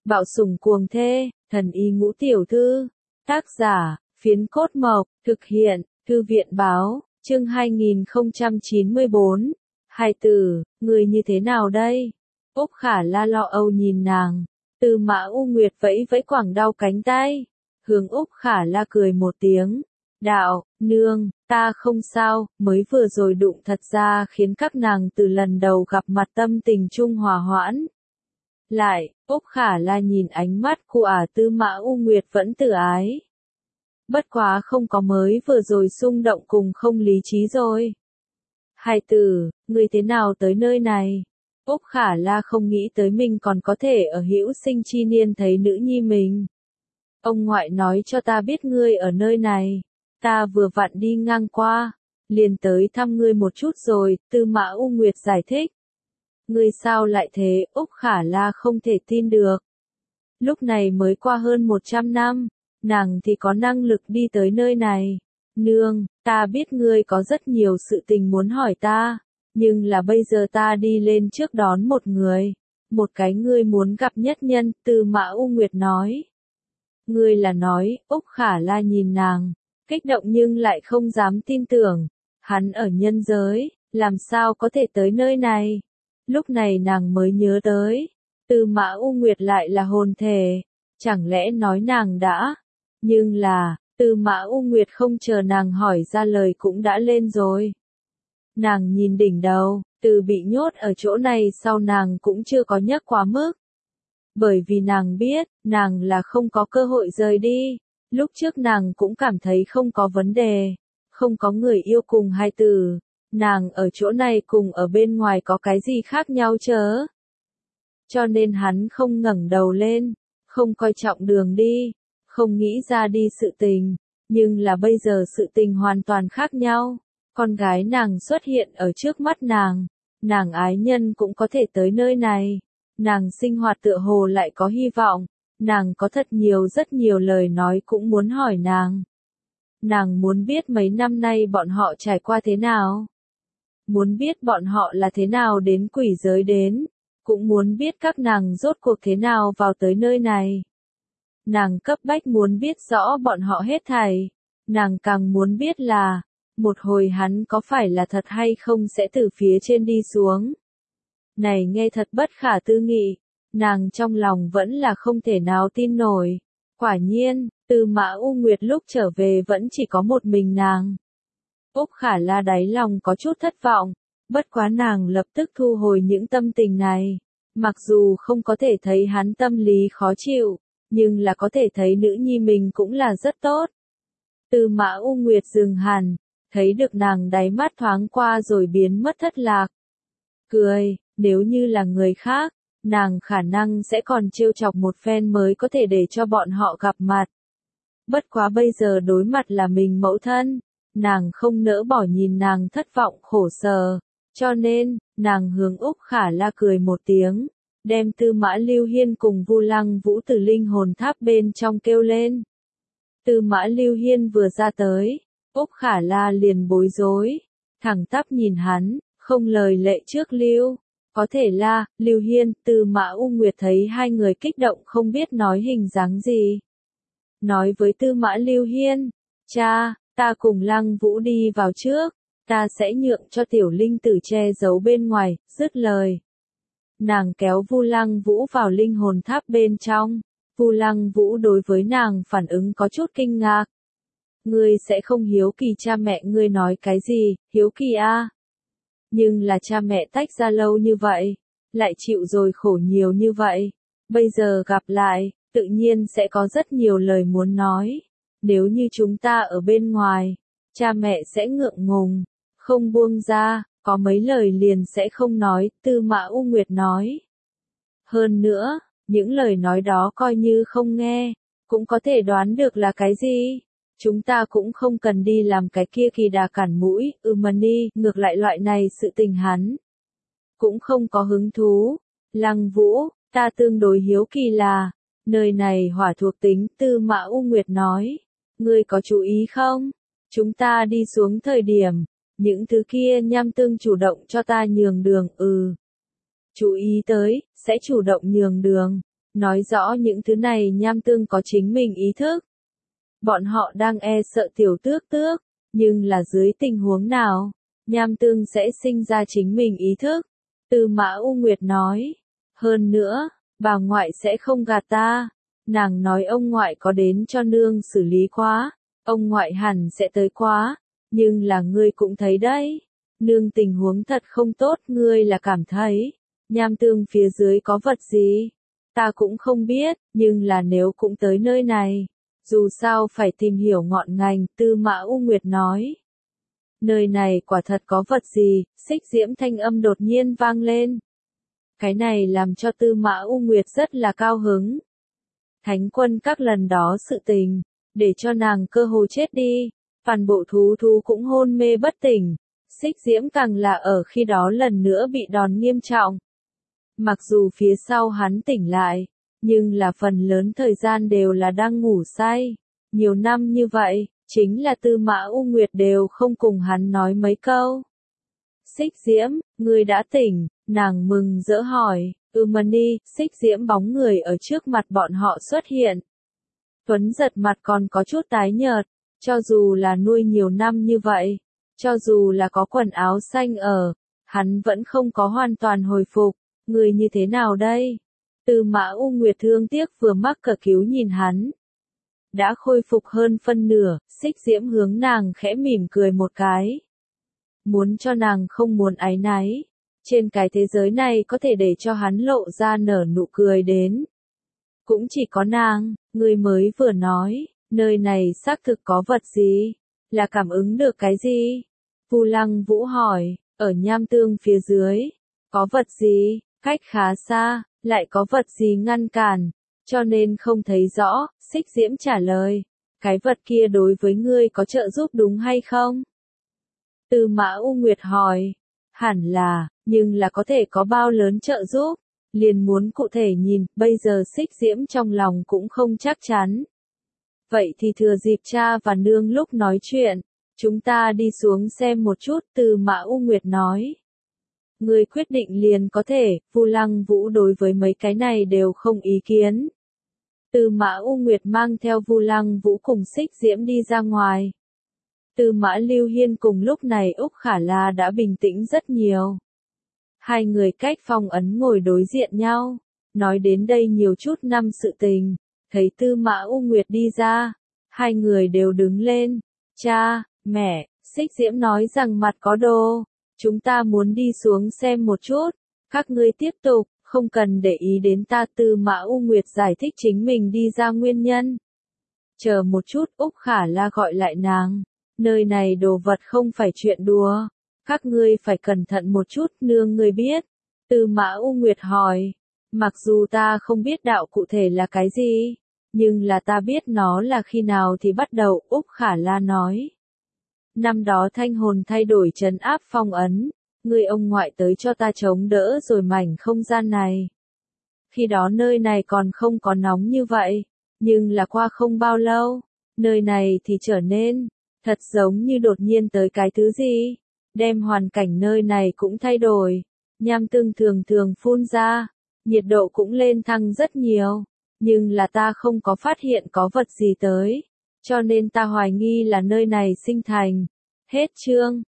Bạo sủng cuồng thê, thần y ngũ tiểu thư. Tác giả, Phiến Cốt Mộc, thực hiện, Thư viện báo, chương 2094. Hai tử, người như thế nào đây? Úc Khả La lo âu nhìn nàng. Tư Mã U Nguyệt vẫy vẫy quàng đau cánh tay. Hướng Úc Khả La cười một tiếng. Đạo, nương, ta không sao, mới vừa rồi đụng thật ra khiến các nàng từ lần đầu gặp mặt tâm tình chung hòa hoãn. Lại, Úc Khả La nhìn ánh mắt của Tư Mã U Nguyệt vẫn tự ái. Bất quá không có mới vừa rồi xung động cùng không lý trí rồi. Hai tử, người thế nào tới nơi này? Úc Khả La không nghĩ tới mình còn có thể ở hữu sinh chi niên thấy nữ nhi mình. Ông ngoại nói cho ta biết ngươi ở nơi này. Ta vừa vặn đi ngang qua, liền tới thăm ngươi một chút rồi, Tư Mã U Nguyệt giải thích. Ngươi sao lại thế? Úc Khả La không thể tin được. Lúc này mới qua hơn 100 năm, nàng thì có năng lực đi tới nơi này. Nương, ta biết ngươi có rất nhiều sự tình muốn hỏi ta, nhưng là bây giờ ta đi lên trước đón một người. Một cái ngươi muốn gặp nhất nhân, Tư Mã U Nguyệt nói. Ngươi là nói, Úc Khả La nhìn nàng, kích động nhưng lại không dám tin tưởng. Hắn ở nhân giới, làm sao có thể tới nơi này? Lúc này nàng mới nhớ tới, Tư Mã U Nguyệt lại là hồn thể, chẳng lẽ nói nàng đã? Nhưng là, Tư Mã U Nguyệt không chờ nàng hỏi ra lời cũng đã lên rồi. Nàng nhìn đỉnh đầu, từ bị nhốt ở chỗ này sau nàng cũng chưa có nhấc quá mức. Bởi vì nàng biết, nàng là không có cơ hội rời đi. Lúc trước nàng cũng cảm thấy không có vấn đề, không có người yêu cùng hai tử. Nàng ở chỗ này cùng ở bên ngoài có cái gì khác nhau chớ. Cho nên hắn không ngẩng đầu lên, không coi trọng đường đi, không nghĩ ra đi sự tình. Nhưng là bây giờ sự tình hoàn toàn khác nhau. Con gái nàng xuất hiện ở trước mắt nàng ái nhân cũng có thể tới nơi này. Nàng sinh hoạt tựa hồ lại có hy vọng, nàng có rất nhiều lời nói cũng muốn hỏi nàng. Nàng muốn biết mấy năm nay bọn họ trải qua thế nào. Muốn biết bọn họ là thế nào đến quỷ giới đến, cũng muốn biết các nàng rốt cuộc thế nào vào tới nơi này. Nàng cấp bách muốn biết rõ bọn họ hết thảy, nàng càng muốn biết là, một hồi hắn có phải là thật hay không sẽ từ phía trên đi xuống. Này nghe thật bất khả tư nghị, nàng trong lòng vẫn là không thể nào tin nổi. Quả nhiên, Tư Mã U Nguyệt lúc trở về vẫn chỉ có một mình nàng. Úc Khả La đáy lòng có chút thất vọng, bất quá nàng lập tức thu hồi những tâm tình này. Mặc dù không có thể thấy hắn tâm lý khó chịu, nhưng là có thể thấy nữ nhi mình cũng là rất tốt. Tư Mã U Nguyệt dừng hẳn, thấy được nàng đáy mắt thoáng qua rồi biến mất thất lạc. Cười, nếu như là người khác, nàng khả năng sẽ còn trêu chọc một phen mới có thể để cho bọn họ gặp mặt. Bất quá bây giờ đối mặt là mình mẫu thân, nàng không nỡ bỏ nhìn nàng thất vọng khổ sở, cho nên, nàng hướng Úc Khả La cười một tiếng, đem Tư Mã Lưu Hiên cùng Vu Lăng Vũ từ linh hồn tháp bên trong kêu lên. Tư Mã Lưu Hiên vừa ra tới, Úc Khả La liền bối rối, thẳng tắp nhìn hắn, không lời lệ trước lưu. Có thể là, Lưu Hiên, Tư Mã U Nguyệt thấy hai người kích động không biết nói hình dáng gì. Nói với Tư Mã Lưu Hiên, cha, ta cùng Lăng Vũ đi vào trước, ta sẽ nhượng cho tiểu linh tử che giấu bên ngoài, dứt lời. Nàng kéo Vu Lăng Vũ vào linh hồn tháp bên trong, Vu Lăng Vũ đối với nàng phản ứng có chút kinh ngạc. Ngươi sẽ không hiếu kỳ cha mẹ ngươi nói cái gì, hiếu kỳ a? Nhưng là cha mẹ tách ra lâu như vậy, lại chịu rồi khổ nhiều như vậy, bây giờ gặp lại, tự nhiên sẽ có rất nhiều lời muốn nói. Nếu như chúng ta ở bên ngoài, cha mẹ sẽ ngượng ngùng, không buông ra, có mấy lời liền sẽ không nói, Tư Mã U Nguyệt nói. Hơn nữa, những lời nói đó coi như không nghe, cũng có thể đoán được là cái gì. Chúng ta cũng không cần đi làm cái kia kỳ đà cản mũi, Mani, ngược lại loại này sự tình hắn cũng không có hứng thú. Lăng Vũ, ta tương đối hiếu kỳ là, nơi này hỏa thuộc tính, Tư Mã U Nguyệt nói. Ngươi có chú ý không? Chúng ta đi xuống thời điểm, những thứ kia nham tương chủ động cho ta nhường đường, Chú ý tới, sẽ chủ động nhường đường. Nói rõ những thứ này Nham Tương có chính mình ý thức. Bọn họ đang e sợ Tiểu Tước Tước, nhưng là dưới tình huống nào, Nham Tương sẽ sinh ra chính mình ý thức. Tư Mã U Nguyệt nói, hơn nữa, bà ngoại sẽ không gạt ta. Nàng nói ông ngoại có đến cho nương xử lý quá, ông ngoại hẳn sẽ tới quá, nhưng là ngươi cũng thấy đấy, nương tình huống thật không tốt, ngươi là cảm thấy, Nham Tương phía dưới có vật gì? Ta cũng không biết, nhưng là nếu cũng tới nơi này, dù sao phải tìm hiểu ngọn ngành, Tư Mã U Nguyệt nói. Nơi này quả thật có vật gì, Xích Diễm thanh âm đột nhiên vang lên. Cái này làm cho Tư Mã U Nguyệt rất là cao hứng. Thánh quân các lần đó sự tình, để cho nàng cơ hồ chết đi, toàn bộ thú cũng hôn mê bất tỉnh. Xích Diễm càng là ở khi đó lần nữa bị đòn nghiêm trọng. Mặc dù phía sau hắn tỉnh lại, nhưng là phần lớn thời gian đều là đang ngủ say. Nhiều năm như vậy, chính là Tư Mã U Nguyệt đều không cùng hắn nói mấy câu. Xích Diễm, ngươi đã tỉnh, nàng mừng rỡ hỏi, Mani, Xích Diễm bóng người ở trước mặt bọn họ xuất hiện. Tuấn giật mặt còn có chút tái nhợt, cho dù là nuôi nhiều năm như vậy, cho dù là có quần áo xanh ở, hắn vẫn không có hoàn toàn hồi phục, người như thế nào đây? Tư Mã U Nguyệt thương tiếc vừa mắc cỡ cứu nhìn hắn. Đã khôi phục hơn phân nửa, Xích Diễm hướng nàng khẽ mỉm cười một cái. Muốn cho nàng không muốn áy náy. Trên cái thế giới này có thể để cho hắn lộ ra nở nụ cười đến. Cũng chỉ có nàng, người mới vừa nói, nơi này xác thực có vật gì? Là cảm ứng được cái gì? Vu Lăng Vũ hỏi, ở Nham Tương phía dưới, có vật gì? Cách khá xa, lại có vật gì ngăn cản, cho nên không thấy rõ, Xích Diễm trả lời. Cái vật kia đối với ngươi có trợ giúp đúng hay không? Tư Mã U Nguyệt hỏi, hẳn là, nhưng là có thể có bao lớn trợ giúp, liền muốn cụ thể nhìn, bây giờ Xích Diễm trong lòng cũng không chắc chắn. Vậy thì thừa dịp cha và nương lúc nói chuyện, chúng ta đi xuống xem một chút, Tư Mã U Nguyệt nói. Người quyết định liền có thể, Vu Lăng Vũ đối với mấy cái này đều không ý kiến. Tư Mã U Nguyệt mang theo Vu Lăng Vũ cùng Xích Diễm đi ra ngoài. Tư Mã Lưu Hiên cùng lúc này Úc Khả La đã bình tĩnh rất nhiều. Hai người cách phong ấn ngồi đối diện nhau, nói đến đây nhiều chút năm sự tình, thấy Tư Mã U Nguyệt đi ra, hai người đều đứng lên. Cha, mẹ, Xích Diễm nói rằng mặt có đồ, chúng ta muốn đi xuống xem một chút, các ngươi tiếp tục, không cần để ý đến ta. Tư Mã U Nguyệt giải thích chính mình đi ra nguyên nhân. Chờ một chút, Úc Khả La gọi lại nàng, nơi này đồ vật không phải chuyện đùa. Các ngươi phải cẩn thận một chút, nương ngươi biết. Tư Mã U Nguyệt hỏi, mặc dù ta không biết đạo cụ thể là cái gì, nhưng là ta biết nó là khi nào thì bắt đầu, Úc Khả La nói. Năm đó thanh hồn thay đổi trấn áp phong ấn, người ông ngoại tới cho ta chống đỡ rồi mảnh không gian này. Khi đó nơi này còn không có nóng như vậy, nhưng là qua không bao lâu, nơi này thì trở nên, thật giống như đột nhiên tới cái thứ gì. Đem hoàn cảnh nơi này cũng thay đổi, Nham Tương thường thường phun ra, nhiệt độ cũng lên thăng rất nhiều, nhưng là ta không có phát hiện có vật gì tới, cho nên ta hoài nghi là nơi này sinh thành. Hết chương.